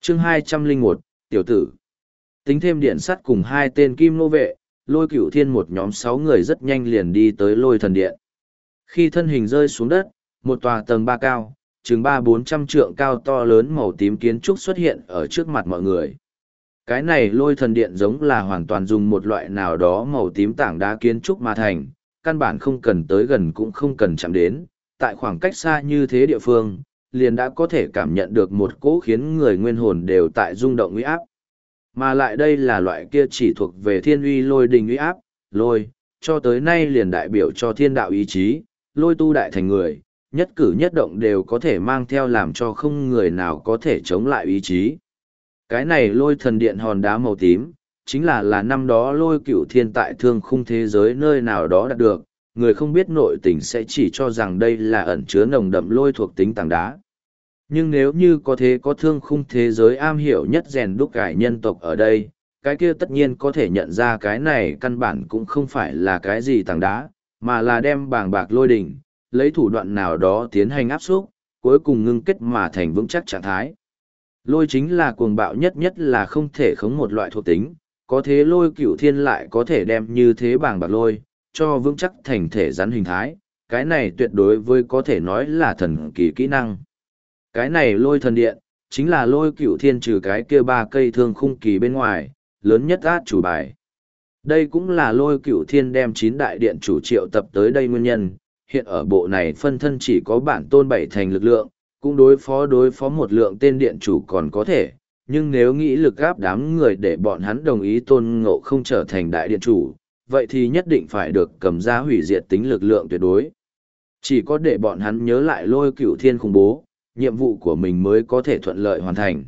chương 201, tiểu tử. Tính thêm điện sắt cùng hai tên kim nô vệ, Lôi Cửu Thiên một nhóm 6 người rất nhanh liền đi tới Lôi Thần Điện. Khi thân hình rơi xuống đất, một tòa tầng 3 cao, chừng 300-400 trượng cao to lớn màu tím kiến trúc xuất hiện ở trước mặt mọi người. Cái này Lôi Thần Điện giống là hoàn toàn dùng một loại nào đó màu tím tảng đá kiến trúc mà thành, căn bản không cần tới gần cũng không cần chạm đến, tại khoảng cách xa như thế địa phương, liền đã có thể cảm nhận được một cỗ khiến người nguyên hồn đều tại rung động uy áp. Mà lại đây là loại kia chỉ thuộc về thiên uy lôi đình uy áp, lôi, cho tới nay liền đại biểu cho thiên đạo ý chí, lôi tu đại thành người, nhất cử nhất động đều có thể mang theo làm cho không người nào có thể chống lại ý chí. Cái này Lôi Thần Điện hòn đá màu tím, chính là năm đó Lôi Cửu Thiên tại thương khung thế giới nơi nào đó đạt được, người không biết nội tình sẽ chỉ cho rằng đây là ẩn chứa nồng đậm lôi thuộc tính tảng đá. Nhưng nếu như có thế có thương khung thế giới am hiểu nhất rèn đúc cải nhân tộc ở đây, cái kia tất nhiên có thể nhận ra cái này căn bản cũng không phải là cái gì tảng đá, mà là đem bàng bạc lôi đỉnh, lấy thủ đoạn nào đó tiến hành áp xúc, cuối cùng ngưng kết mà thành vững chắc trạng thái. Lôi chính là cuồng bạo nhất là không thể khống một loại thuộc tính, có thế Lôi Cửu Thiên lại có thể đem như thế bàng bạc lôi, cho vững chắc thành thể rắn hình thái, cái này tuyệt đối với có thể nói là thần kỳ kỹ năng. Cái này Lôi Thần Điện, chính là Lôi Cửu Thiên trừ cái kia 3 cây thương khung kỳ bên ngoài, lớn nhất át chủ bài. Đây cũng là Lôi Cửu Thiên đem 9 đại điện chủ triệu tập tới đây nguyên nhân, hiện ở bộ này phân thân chỉ có bản tôn 7 thành lực lượng, cũng đối phó một lượng tên điện chủ còn có thể, nhưng nếu nghĩ lực gáp đám người để bọn hắn đồng ý Tôn Ngộ không trở thành đại điện chủ, vậy thì nhất định phải được cầm ra hủy diệt tính lực lượng tuyệt đối. Chỉ có để bọn hắn nhớ lại Lôi Cửu Thiên khủng bố, nhiệm vụ của mình mới có thể thuận lợi hoàn thành.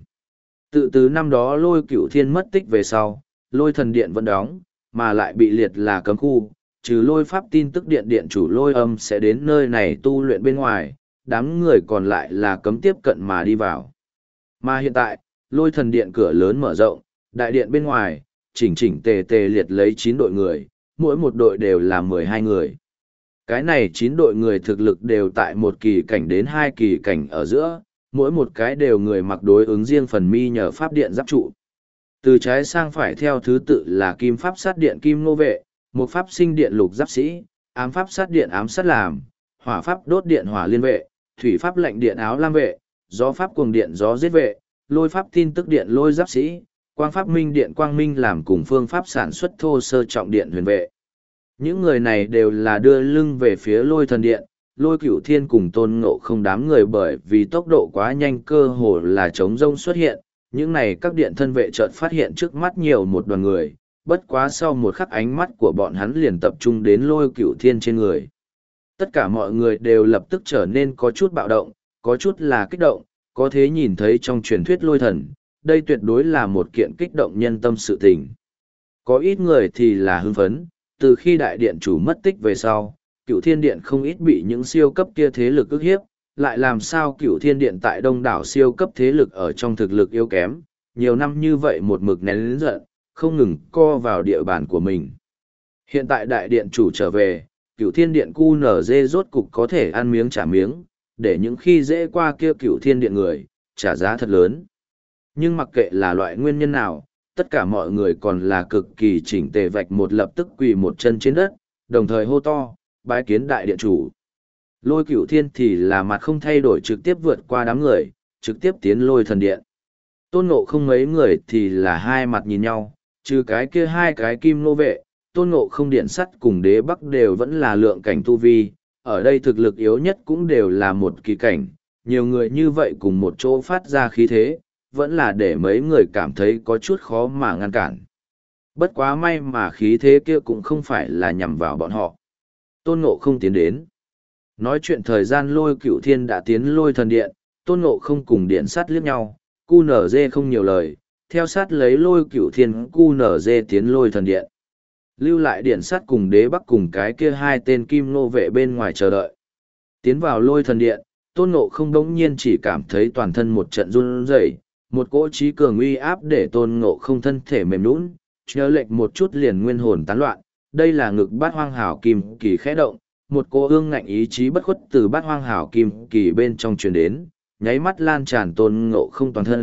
Tự từ năm đó Lôi Cửu Thiên mất tích về sau, Lôi Thần Điện vẫn đóng, mà lại bị liệt là cấm khu, trừ Lôi Pháp tin tức điện điện chủ Lôi Âm sẽ đến nơi này tu luyện bên ngoài, đám người còn lại là cấm tiếp cận mà đi vào. Mà hiện tại, Lôi Thần Điện cửa lớn mở rộng, đại điện bên ngoài, chỉnh tề liệt lấy 9 đội người, mỗi một đội đều là 12 người. Cái này 9 đội người thực lực đều tại một kỳ cảnh đến 2 kỳ cảnh ở giữa, mỗi một cái đều người mặc đối ứng riêng phần mi nhờ pháp điện giáp trụ. Từ trái sang phải theo thứ tự là kim pháp sát điện kim nô vệ, một pháp sinh điện lục giáp sĩ, ám pháp sát điện ám sát làm, hỏa pháp đốt điện hỏa liên vệ, thủy pháp lệnh điện áo lam vệ, gió pháp cuồng điện gió giết vệ, lôi pháp tin tức điện lôi giáp sĩ, quang pháp minh điện quang minh làm cùng phương pháp sản xuất thô sơ trọng điện huyền vệ. Những người này đều là đưa lưng về phía Lôi Thần Điện, Lôi Cửu Thiên cùng Tôn Ngộ không đám người bởi vì tốc độ quá nhanh cơ hồ là trống rông xuất hiện, những này các điện thân vệ chợt phát hiện trước mắt nhiều một đoàn người, bất quá sau một khắc ánh mắt của bọn hắn liền tập trung đến Lôi Cửu Thiên trên người. Tất cả mọi người đều lập tức trở nên có chút bạo động, có chút là kích động, có thế nhìn thấy trong truyền thuyết lôi thần, đây tuyệt đối là một kiện kích động nhân tâm sự tình. Có ít người thì là hưng phấn, từ khi đại điện chủ mất tích về sau, Cửu Thiên Điện không ít bị những siêu cấp kia thế lực ức hiếp, lại làm sao Cửu Thiên Điện tại đông đảo siêu cấp thế lực ở trong thực lực yếu kém, nhiều năm như vậy một mực nén lớn giận, không ngừng co vào địa bàn của mình. Hiện tại đại điện chủ trở về, Cửu Thiên Điện QNZ rốt cục có thể ăn miếng trả miếng, để những khi dễ qua kia Cửu Thiên Điện người, trả giá thật lớn. Nhưng mặc kệ là loại nguyên nhân nào, tất cả mọi người còn là cực kỳ chỉnh tề vạch một lập tức quỳ một chân trên đất, đồng thời hô to, bái kiến đại điện chủ. Lôi Cửu Thiên thì là mặt không thay đổi trực tiếp vượt qua đám người, trực tiếp tiến Lôi Thần Điện. Tôn Ngộ không mấy người thì là hai mặt nhìn nhau, trừ cái kia 2 cái kim nô vệ, Tôn Ngộ không điện sắt cùng đế bắc đều vẫn là lượng cảnh tu vi, ở đây thực lực yếu nhất cũng đều là một kỳ cảnh, nhiều người như vậy cùng một chỗ phát ra khí thế, vẫn là để mấy người cảm thấy có chút khó mà ngăn cản. Bất quá may mà khí thế kia cũng không phải là nhằm vào bọn họ. Tôn Ngộ không tiến đến. Nói chuyện thời gian Lôi Cửu Thiên đã tiến Lôi Thần Điện, Tôn Ngộ không cùng điện sắt liếc nhau, QNZ không nhiều lời, theo sát lấy Lôi Cửu Thiên QNZ tiến Lôi Thần Điện. Lưu lại điện sắt cùng đế bắc cùng cái kia 2 tên kim nô vệ bên ngoài chờ đợi. Tiến vào Lôi Thần Điện, Tôn Ngộ không đống nhiên chỉ cảm thấy toàn thân một trận run rẩy, một cỗ trí cường uy áp để Tôn Ngộ không thân thể mềm nhũn, nhớ lệch một chút liền nguyên hồn tán loạn. Đây là ngực bát hoang hảo kim kỳ khẽ động, một cỗ ương ngạnh ý chí bất khuất từ bát hoang hảo kim kỳ bên trong truyền đến, nháy mắt lan tràn Tôn Ngộ không toàn thân,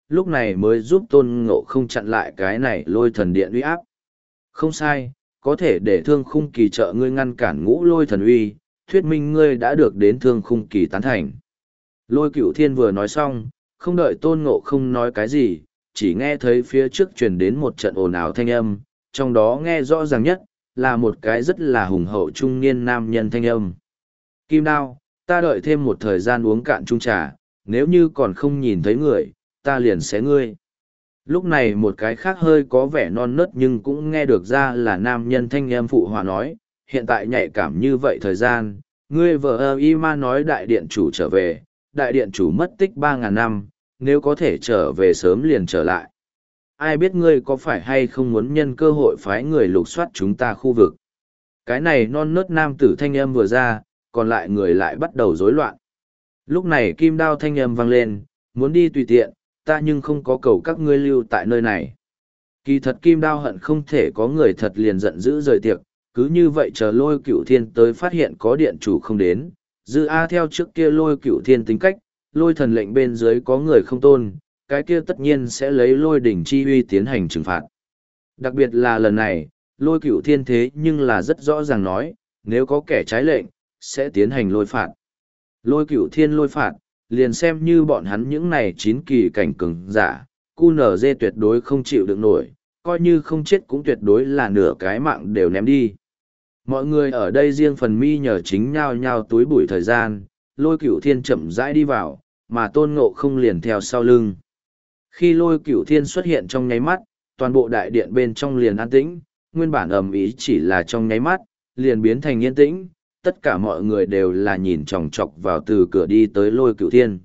lúc này mới giúp tôn ngộ không chặn lại cái này lôi thần điện uy áp. Không sai, có thể để thương khung kỳ trợ ngươi ngăn cản ngũ lôi thần uy, thuyết minh ngươi đã được đến thương khung kỳ tán thành. Lôi Cửu Thiên vừa nói xong, không đợi tôn ngộ không nói cái gì, chỉ nghe thấy phía trước truyền đến một trận ồn ào thanh âm, trong đó nghe rõ ràng nhất, là một cái rất là hùng hậu trung niên nam nhân thanh âm. Kim Đao, ta đợi thêm một thời gian uống cạn chung trà, nếu như còn không nhìn thấy người, ta liền xé ngươi. Lúc này một cái khác hơi có vẻ non nớt nhưng cũng nghe được ra là nam nhân thanh âm phụ hòa nói, hiện tại nhạy cảm như vậy thời gian, ngươi vợ y ma nói đại điện chủ trở về, đại điện chủ mất tích 3.000 năm, nếu có thể trở về sớm liền trở lại. Ai biết ngươi có phải hay không muốn nhân cơ hội phái người lục soát chúng ta khu vực. Cái này non nớt nam tử thanh âm vừa ra, còn lại người lại bắt đầu rối loạn. Lúc này kim đao thanh âm vang lên, muốn đi tùy tiện, ta nhưng không có cầu các ngươi lưu tại nơi này. Kỳ thật kim đao hận không thể có người thật liền giận dữ rời tiệc, cứ như vậy chờ Lôi Cửu Thiên tới phát hiện có điện chủ không đến. Dư A theo trước kia Lôi Cửu Thiên tính cách, lôi thần lệnh bên dưới có người không tôn, cái kia tất nhiên sẽ lấy lôi đỉnh chi uy tiến hành trừng phạt. Đặc biệt là lần này, Lôi Cửu Thiên thế nhưng là rất rõ ràng nói, nếu có kẻ trái lệnh, sẽ tiến hành lôi phạt. Lôi Cửu Thiên lôi phạt, liền xem như bọn hắn những này 9 kỳ cảnh cường giả, QNZ tuyệt đối không chịu được nổi, coi như không chết cũng tuyệt đối là nửa cái mạng đều ném đi. Mọi người ở đây riêng phần mi nhờ chính nhao nhao túi bụi thời gian, Lôi Cửu Thiên chậm rãi đi vào, mà Tôn Ngộ không liền theo sau lưng. Khi Lôi Cửu Thiên xuất hiện trong nháy mắt, toàn bộ đại điện bên trong liền an tĩnh, nguyên bản ầm ĩ chỉ là trong nháy mắt, liền biến thành yên tĩnh, tất cả mọi người đều là nhìn chòng chọc vào từ cửa đi tới Lôi Cửu Thiên.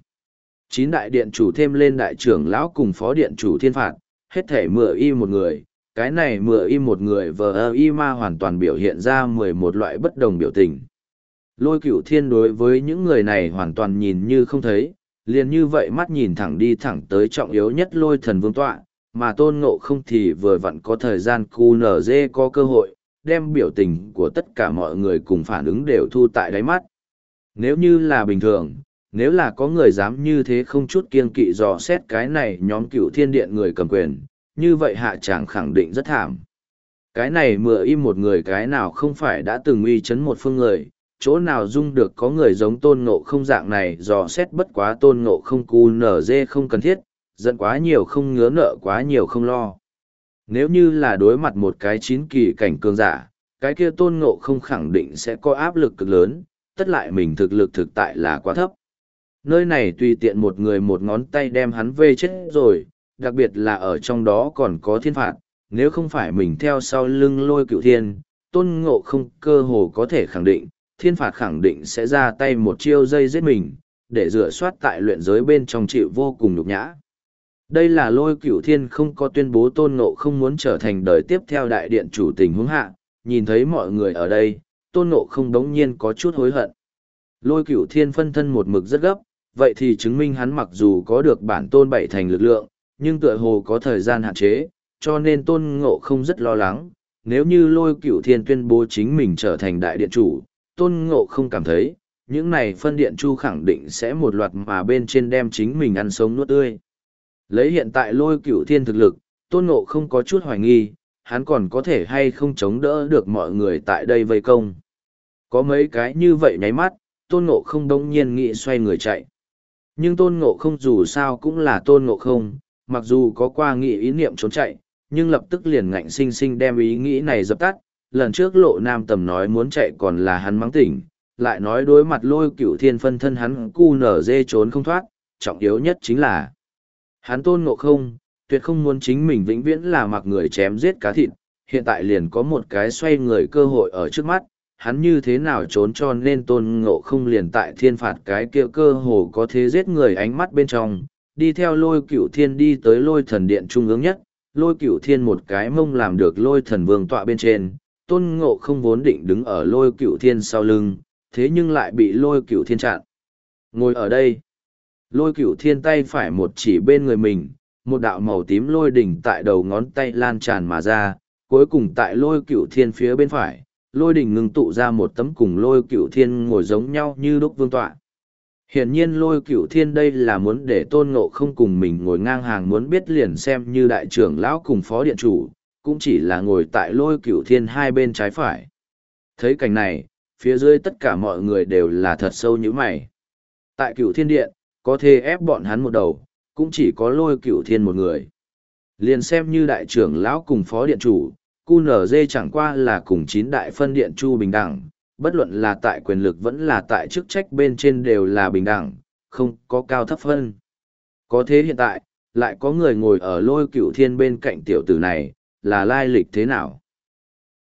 9 đại điện chủ thêm lên đại trưởng lão cùng phó điện chủ thiên phạt, hết thể mựa y một người, cái này mựa y một người vờ y ma hoàn toàn biểu hiện ra 11 loại bất đồng biểu tình. Lôi Cửu Thiên đối với những người này hoàn toàn nhìn như không thấy, liền như vậy mắt nhìn thẳng đi thẳng tới trọng yếu nhất lôi thần vương tọa, mà Tôn Ngộ không thì vừa vặn có thời gian QNZ có cơ hội, đem biểu tình của tất cả mọi người cùng phản ứng đều thu tại đáy mắt. Nếu như là bình thường, nếu là có người dám như thế không chút kiêng kỵ dò xét cái này nhóm Cửu Thiên Điện người cầm quyền, như vậy hạ tràng khẳng định rất thảm. Cái này mựa im một người cái nào không phải đã từng uy chấn một phương người, chỗ nào dung được có người giống Tôn Ngộ không dạng này dò xét bất quá Tôn Ngộ không QNZ không cần thiết, giận quá nhiều không ngứa nợ quá nhiều không lo. Nếu như là đối mặt một cái 9 kỳ cảnh cường giả, cái kia Tôn Ngộ không khẳng định sẽ có áp lực cực lớn, tất lại mình thực lực thực tại là quá thấp. Nơi này tùy tiện một người một ngón tay đem hắn vê chết rồi, đặc biệt là ở trong đó còn có thiên phạt, nếu không phải mình theo sau lưng Lôi Cửu Thiên, Tôn Ngộ không cơ hồ có thể khẳng định, thiên phạt khẳng định sẽ ra tay một chiêu dây giết mình, để rửa soát tại luyện giới bên trong chịu vô cùng nhục nhã. Đây là Lôi Cửu Thiên không có tuyên bố Tôn Ngộ không muốn trở thành đời tiếp theo đại điện chủ tình huống hạ, nhìn thấy mọi người ở đây, Tôn Ngộ không đống nhiên có chút hối hận. Lôi Cửu Thiên phân thân một mực rất gấp, vậy thì chứng minh hắn mặc dù có được bản tôn 7 thành lực lượng, nhưng tựa hồ có thời gian hạn chế, cho nên Tôn Ngộ không rất lo lắng. Nếu như Lôi Cửu Thiên tuyên bố chính mình trở thành đại điện chủ, Tôn Ngộ không cảm thấy, những này phân điện chu khẳng định sẽ một loạt mà bên trên đem chính mình ăn sống nuốt tươi. Lấy hiện tại Lôi Cửu Thiên thực lực, Tôn Ngộ không có chút hoài nghi, hắn còn có thể hay không chống đỡ được mọi người tại đây vây công. Có mấy cái như vậy nháy mắt, Tôn Ngộ không đông nhiên nghĩ xoay người chạy. Nhưng Tôn Ngộ không dù sao cũng là Tôn Ngộ không, mặc dù có qua nghĩ ý niệm trốn chạy, nhưng lập tức liền ngạnh sinh sinh đem ý nghĩ này dập tắt. Lần trước Lộ Nam Tầm nói muốn chạy còn là hắn mắng tỉnh, lại nói đối mặt Lôi Cửu Thiên phân thân hắn QNZ trốn không thoát, trọng yếu nhất chính là hắn Tôn Ngộ không, tuyệt không muốn chính mình vĩnh viễn là mặc người chém giết cá thịt, hiện tại liền có một cái xoay người cơ hội ở trước mắt, hắn như thế nào trốn cho nên Tôn Ngộ không liền tại thiên phạt cái kia cơ hồ có thế giết người ánh mắt bên trong, đi theo Lôi Cửu Thiên đi tới Lôi Thần Điện trung ương nhất, Lôi Cửu Thiên một cái mông làm được Lôi Thần Vương tọa bên trên, Tôn Ngộ không vốn định đứng ở Lôi Cửu Thiên sau lưng, thế nhưng lại bị Lôi Cửu Thiên chặn. Ngồi ở đây, Lôi Cửu Thiên tay phải một chỉ bên người mình, một đạo màu tím lôi đỉnh tại đầu ngón tay lan tràn mà ra, cuối cùng tại Lôi Cửu Thiên phía bên phải, lôi đỉnh ngưng tụ ra một tấm cùng Lôi Cửu Thiên ngồi giống nhau như đúc vương tọa. Hiển nhiên lôi cửu thiên đây là muốn để tôn ngộ không cùng mình ngồi ngang hàng, muốn biết liền xem như đại trưởng lão cùng phó điện chủ, cũng chỉ là ngồi tại lôi cửu thiên hai bên trái phải. Thấy cảnh này, phía dưới tất cả mọi người đều là thật sâu như mày. Tại cửu thiên điện, có thể ép bọn hắn một đầu, cũng chỉ có lôi cửu thiên một người. Liền xem như đại trưởng lão cùng phó điện chủ, QNZ chẳng qua là cùng 9 đại phân điện chu bình đẳng, bất luận là tại quyền lực vẫn là tại chức trách bên trên đều là bình đẳng, không có cao thấp phân. Có thế hiện tại, lại có người ngồi ở lôi cửu thiên bên cạnh tiểu tử này, là lai lịch thế nào?